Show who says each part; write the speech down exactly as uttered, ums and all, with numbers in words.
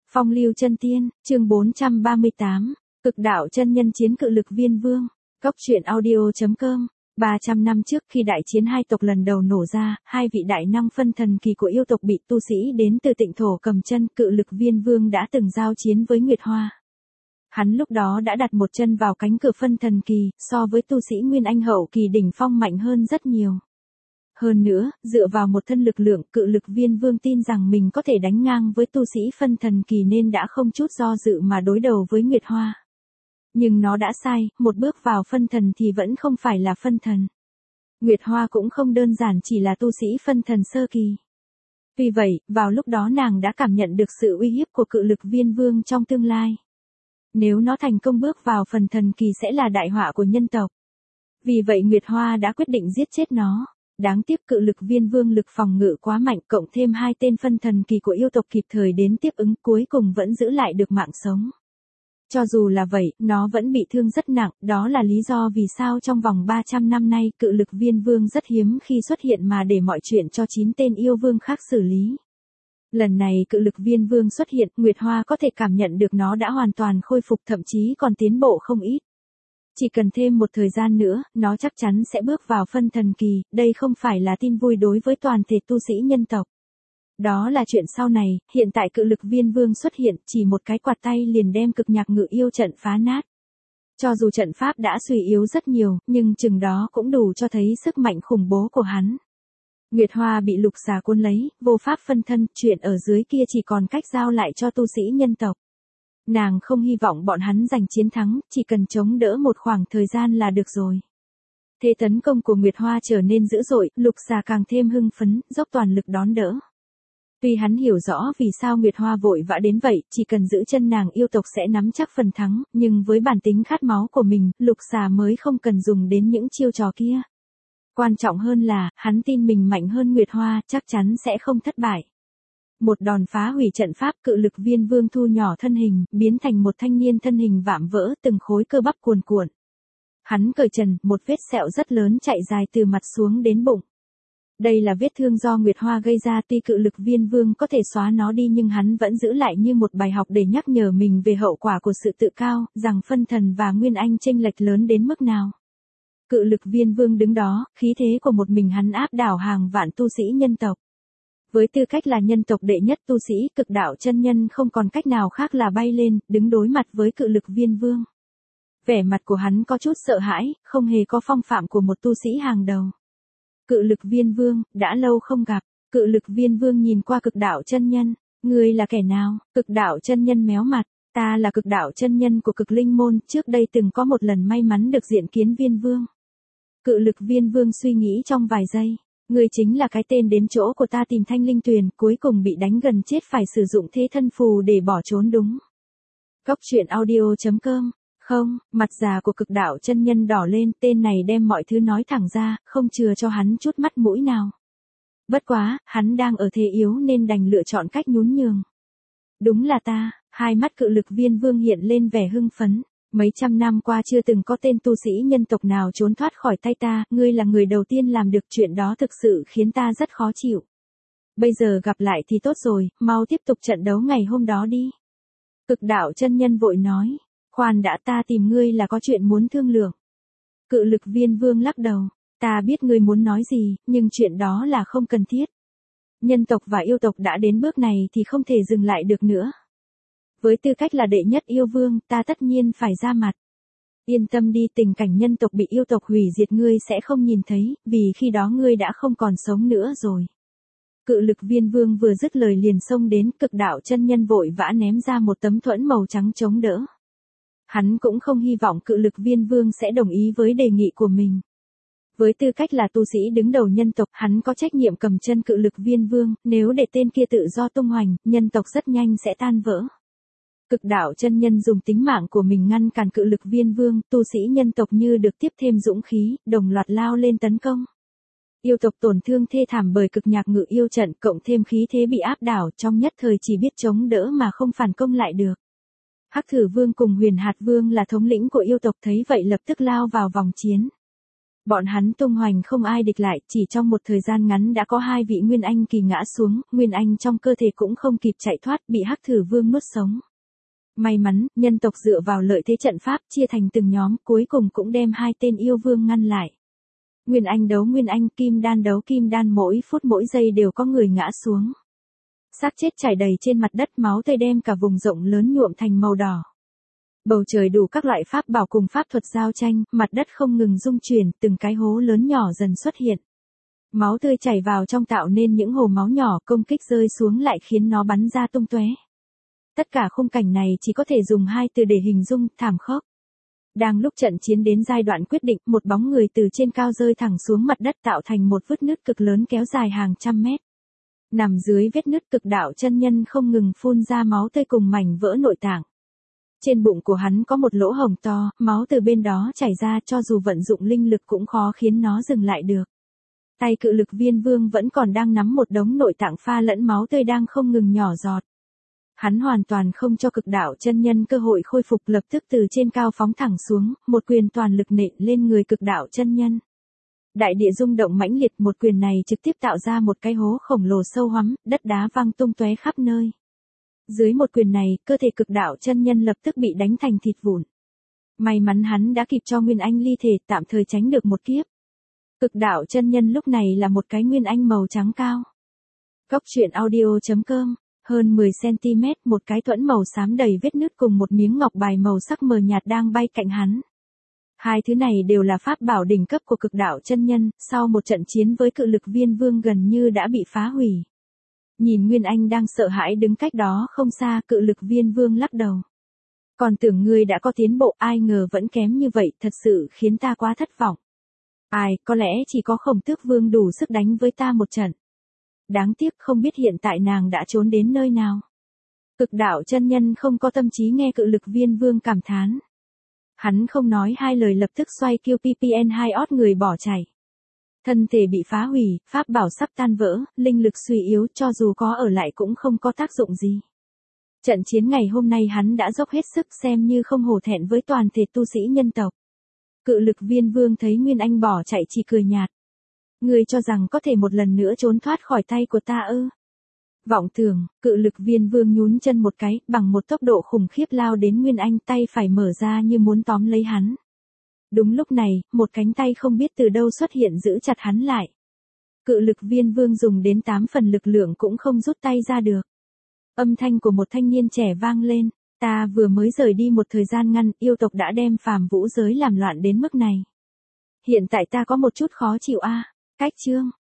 Speaker 1: Phong lưu chân tiên, chương bốn trăm ba mươi tám, cực đạo chân nhân chiến cự lực viên vương. Cốc truyện audio.com. ba trăm năm trước khi đại chiến hai tộc lần đầu nổ ra, hai vị đại năng phân thần kỳ của yêu tộc bị tu sĩ đến từ Tịnh Thổ cầm chân, cự lực viên vương đã từng giao chiến với Nguyệt Hoa. Hắn lúc đó đã đặt một chân vào cánh cửa phân thần kỳ, so với tu sĩ Nguyên Anh hậu kỳ đỉnh phong mạnh hơn rất nhiều. Hơn nữa, dựa vào một thân lực lượng, cự lực viên vương tin rằng mình có thể đánh ngang với tu sĩ phân thần kỳ nên đã không chút do dự mà đối đầu với Nguyệt Hoa. Nhưng nó đã sai, một bước vào phân thần thì vẫn không phải là phân thần. Nguyệt Hoa cũng không đơn giản chỉ là tu sĩ phân thần sơ kỳ. Vì vậy, vào lúc đó nàng đã cảm nhận được sự uy hiếp của cự lực viên vương trong tương lai. Nếu nó thành công bước vào phần thần kỳ sẽ là đại họa của nhân tộc. Vì vậy Nguyệt Hoa đã quyết định giết chết nó. Đáng tiếc cự lực viên vương lực phòng ngự quá mạnh, cộng thêm hai tên phân thần kỳ của yêu tộc kịp thời đến tiếp ứng, cuối cùng vẫn giữ lại được mạng sống. Cho dù là vậy, nó vẫn bị thương rất nặng, đó là lý do vì sao trong vòng ba trăm năm nay cự lực viên vương rất hiếm khi xuất hiện mà để mọi chuyện cho chín tên yêu vương khác xử lý. Lần này cự lực viên vương xuất hiện, Nguyệt Hoa có thể cảm nhận được nó đã hoàn toàn khôi phục, thậm chí còn tiến bộ không ít. Chỉ cần thêm một thời gian nữa, nó chắc chắn sẽ bước vào phân thần kỳ, đây không phải là tin vui đối với toàn thể tu sĩ nhân tộc. Đó là chuyện sau này, hiện tại cự lực viên vương xuất hiện, chỉ một cái quạt tay liền đem cực nhạc ngự yêu trận phá nát. Cho dù trận pháp đã suy yếu rất nhiều, nhưng chừng đó cũng đủ cho thấy sức mạnh khủng bố của hắn. Nguyệt Hoa bị lục xà cuốn lấy, vô pháp phân thân, chuyện ở dưới kia chỉ còn cách giao lại cho tu sĩ nhân tộc. Nàng không hy vọng bọn hắn giành chiến thắng, chỉ cần chống đỡ một khoảng thời gian là được rồi. Thế tấn công của Nguyệt Hoa trở nên dữ dội, lục xà càng thêm hưng phấn, dốc toàn lực đón đỡ. Tuy hắn hiểu rõ vì sao Nguyệt Hoa vội vã đến vậy, chỉ cần giữ chân nàng yêu tộc sẽ nắm chắc phần thắng, nhưng với bản tính khát máu của mình, lục xà mới không cần dùng đến những chiêu trò kia. Quan trọng hơn là, hắn tin mình mạnh hơn Nguyệt Hoa, chắc chắn sẽ không thất bại. Một đòn phá hủy trận pháp, cự lực viên vương thu nhỏ thân hình, biến thành một thanh niên thân hình vạm vỡ, từng khối cơ bắp cuồn cuộn. Hắn cởi trần, một vết sẹo rất lớn chạy dài từ mặt xuống đến bụng. Đây là vết thương do Nguyệt Hoa gây ra, tuy cự lực viên vương có thể xóa nó đi nhưng hắn vẫn giữ lại như một bài học để nhắc nhở mình về hậu quả của sự tự cao, rằng phân thần và Nguyên Anh chênh lệch lớn đến mức nào. Cự lực viên vương đứng đó, khí thế của một mình hắn áp đảo hàng vạn tu sĩ nhân tộc. Với tư cách là nhân tộc đệ nhất tu sĩ, cực đạo chân nhân không còn cách nào khác là bay lên, đứng đối mặt với cự lực viên vương. Vẻ mặt của hắn có chút sợ hãi, không hề có phong phạm của một tu sĩ hàng đầu. Cự lực viên vương, đã lâu không gặp, cự lực viên vương nhìn qua cực đạo chân nhân, ngươi là kẻ nào? Cực đạo chân nhân méo mặt, ta là cực đạo chân nhân của cực linh môn, trước đây từng có một lần may mắn được diện kiến viên vương. Cự lực viên vương suy nghĩ trong vài giây. Ngươi chính là cái tên đến chỗ của ta tìm thanh linh tuyền, cuối cùng bị đánh gần chết phải sử dụng thế thân phù để bỏ trốn đúng. Cốc truyện audio.com. Không, mặt già của cực đạo chân nhân đỏ lên, tên này đem mọi thứ nói thẳng ra, không chừa cho hắn chút mắt mũi nào. Bất quá, hắn đang ở thế yếu nên đành lựa chọn cách nhún nhường. Đúng là ta, hai mắt cự lực viên vương hiện lên vẻ hưng phấn. Mấy trăm năm qua chưa từng có tên tu sĩ nhân tộc nào trốn thoát khỏi tay ta, ngươi là người đầu tiên làm được chuyện đó, thực sự khiến ta rất khó chịu. Bây giờ gặp lại thì tốt rồi, mau tiếp tục trận đấu ngày hôm đó đi. Cực đạo chân nhân vội nói, khoan đã, ta tìm ngươi là có chuyện muốn thương lượng. Cự lực viên vương lắc đầu, ta biết ngươi muốn nói gì, nhưng chuyện đó là không cần thiết. Nhân tộc và yêu tộc đã đến bước này thì không thể dừng lại được nữa. Với tư cách là đệ nhất yêu vương, ta tất nhiên phải ra mặt. Yên tâm đi, tình cảnh nhân tộc bị yêu tộc hủy diệt ngươi sẽ không nhìn thấy, vì khi đó ngươi đã không còn sống nữa rồi. Cự lực viên vương vừa dứt lời liền xông đến, cực đạo chân nhân vội vã ném ra một tấm thuẫn màu trắng chống đỡ. Hắn cũng không hy vọng cự lực viên vương sẽ đồng ý với đề nghị của mình. Với tư cách là tu sĩ đứng đầu nhân tộc, hắn có trách nhiệm cầm chân cự lực viên vương, nếu để tên kia tự do tung hoành, nhân tộc rất nhanh sẽ tan vỡ. Cực đạo chân nhân dùng tính mạng của mình ngăn cản cự lực viên vương, tu sĩ nhân tộc như được tiếp thêm dũng khí, đồng loạt lao lên tấn công. Yêu tộc tổn thương thê thảm bởi cực nhạc ngự yêu trận, cộng thêm khí thế bị áp đảo, trong nhất thời chỉ biết chống đỡ mà không phản công lại được. Hắc Thử Vương cùng Huyền Hạt Vương là thống lĩnh của yêu tộc thấy vậy lập tức lao vào vòng chiến. Bọn hắn tung hoành không ai địch lại, chỉ trong một thời gian ngắn đã có hai vị Nguyên Anh kỳ ngã xuống, Nguyên Anh trong cơ thể cũng không kịp chạy thoát, bị Hắc Thử Vương nuốt sống. May mắn, nhân tộc dựa vào lợi thế trận pháp chia thành từng nhóm, cuối cùng cũng đem hai tên yêu vương ngăn lại. Nguyên Anh đấu Nguyên Anh, Kim Đan đấu Kim Đan, mỗi phút mỗi giây đều có người ngã xuống. Xác chết trải đầy trên mặt đất, máu tươi đem cả vùng rộng lớn nhuộm thành màu đỏ. Bầu trời đủ các loại pháp bảo cùng pháp thuật giao tranh, mặt đất không ngừng rung chuyển, từng cái hố lớn nhỏ dần xuất hiện. Máu tươi chảy vào trong tạo nên những hồ máu nhỏ, công kích rơi xuống lại khiến nó bắn ra tung tóe. Tất cả khung cảnh này chỉ có thể dùng hai từ để hình dung, thảm khốc. Đang lúc trận chiến đến giai đoạn quyết định, một bóng người từ trên cao rơi thẳng xuống mặt đất tạo thành một vết nứt cực lớn kéo dài hàng trăm mét. Nằm dưới vết nứt, Cực Đạo chân nhân không ngừng phun ra máu tươi cùng mảnh vỡ nội tạng. Trên bụng của hắn có một lỗ hổng to, máu từ bên đó chảy ra, cho dù vận dụng linh lực cũng khó khiến nó dừng lại được. Tay Cự Lực Viên Vương vẫn còn đang nắm một đống nội tạng pha lẫn máu tươi đang không ngừng nhỏ giọt. Hắn hoàn toàn không cho Cực Đạo chân nhân cơ hội khôi phục, lập tức từ trên cao phóng thẳng xuống, một quyền toàn lực nện lên người Cực Đạo chân nhân. Đại địa rung động mãnh liệt, một quyền này trực tiếp tạo ra một cái hố khổng lồ sâu hoắm, đất đá văng tung tóe khắp nơi. Dưới một quyền này, cơ thể Cực Đạo chân nhân lập tức bị đánh thành thịt vụn. May mắn hắn đã kịp cho Nguyên Anh ly thể, tạm thời tránh được một kiếp. Cực Đạo chân nhân lúc này là một cái Nguyên Anh màu trắng cao. Cốc truyện audio chấm com, hơn mười xăng-ti-mét, một cái thuẫn màu xám đầy vết nứt cùng một miếng ngọc bài màu sắc mờ nhạt đang bay cạnh hắn. Hai thứ này đều là pháp bảo đỉnh cấp của Cực Đạo chân nhân, sau một trận chiến với Cự Lực Viên Vương gần như đã bị phá hủy. Nhìn Nguyên Anh đang sợ hãi đứng cách đó không xa, Cự Lực Viên Vương lắc đầu. Còn tưởng ngươi đã có tiến bộ, ai ngờ vẫn kém như vậy, thật sự khiến ta quá thất vọng. Ai, có lẽ chỉ có Khổng Tước Vương đủ sức đánh với ta một trận. Đáng tiếc không biết hiện tại nàng đã trốn đến nơi nào. Cực Đạo chân nhân không có tâm trí nghe Cự Lực Viên Vương cảm thán. Hắn không nói hai lời lập tức xoay Q P P N hai ót người bỏ chạy. Thân thể bị phá hủy, pháp bảo sắp tan vỡ, linh lực suy yếu, cho dù có ở lại cũng không có tác dụng gì. Trận chiến ngày hôm nay hắn đã dốc hết sức, xem như không hổ thẹn với toàn thể tu sĩ nhân tộc. Cự Lực Viên Vương thấy Nguyên Anh bỏ chạy chỉ cười nhạt. Ngươi cho rằng có thể một lần nữa trốn thoát khỏi tay của ta ư? Vọng tưởng, Cự Lực Viên Vương nhún chân một cái, bằng một tốc độ khủng khiếp lao đến Nguyên Anh, tay phải mở ra như muốn tóm lấy hắn. Đúng lúc này, một cánh tay không biết từ đâu xuất hiện giữ chặt hắn lại. Cự Lực Viên Vương dùng đến tám phần lực lượng cũng không rút tay ra được. Âm thanh của một thanh niên trẻ vang lên, ta vừa mới rời đi một thời gian ngắn, yêu tộc đã đem phàm vũ giới làm loạn đến mức này. Hiện tại ta có một chút khó chịu a. Cách chương